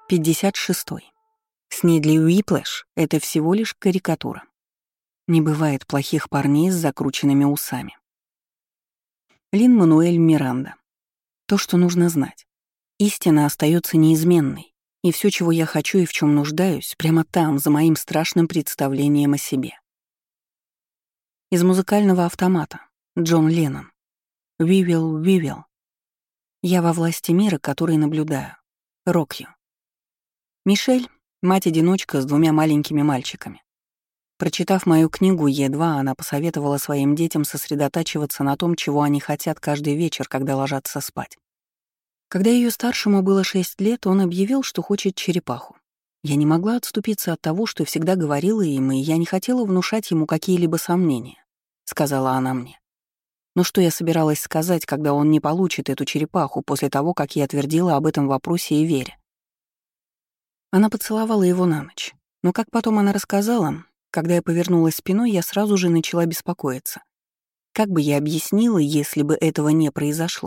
56. Снидли Уиплэш — это всего лишь карикатура. Не бывает плохих парней с закрученными усами. Лин-Мануэль Миранда. То, что нужно знать. Истина остается неизменной, и все, чего я хочу и в чем нуждаюсь, прямо там, за моим страшным представлением о себе. Из музыкального автомата. Джон Леннон. We will, we will. Я во власти мира, который наблюдаю. Рокью. Мишель — мать-одиночка с 2 маленькими мальчиками. Прочитав мою книгу Е2, она посоветовала своим детям сосредотачиваться на том, чего они хотят каждый вечер, когда ложатся спать. Когда ее старшему было 6 лет, он объявил, что хочет черепаху. Я не могла отступиться от того, что всегда говорила им, и я не хотела внушать ему какие-либо сомнения, — сказала она мне. Но что я собиралась сказать, когда он не получит эту черепаху после того, как я твердила об этом вопросе и Вере? Она поцеловала его на ночь. Но как потом она рассказала, когда я повернулась спиной, я сразу же начала беспокоиться. Как бы я объяснила, если бы этого не произошло?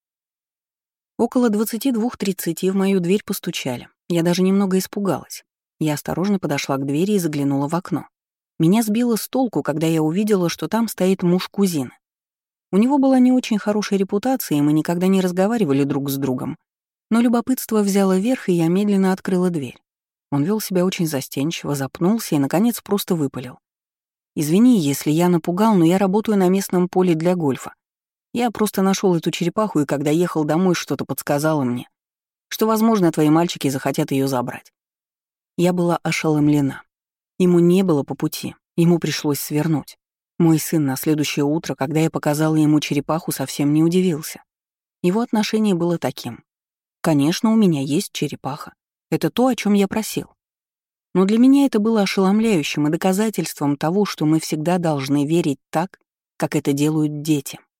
Около 22:30 в мою дверь постучали. Я даже немного испугалась. Я осторожно подошла к двери и заглянула в окно. Меня сбило с толку, когда я увидела, что там стоит муж кузины. У него была не очень хорошая репутация, и мы никогда не разговаривали друг с другом. Но любопытство взяло верх, и я медленно открыла дверь. Он вел себя очень застенчиво, запнулся и, наконец, просто выпалил. «Извини, если я напугал, но я работаю на местном поле для гольфа. Я просто нашел эту черепаху, и когда ехал домой, что-то подсказало мне, что, возможно, твои мальчики захотят ее забрать». Я была ошеломлена. Ему не было по пути, ему пришлось свернуть. Мой сын на следующее утро, когда я показала ему черепаху, совсем не удивился. Его отношение было таким. «Конечно, у меня есть черепаха. Это то, о чем я просил». Но для меня это было ошеломляющим и доказательством того, что мы всегда должны верить так, как это делают дети.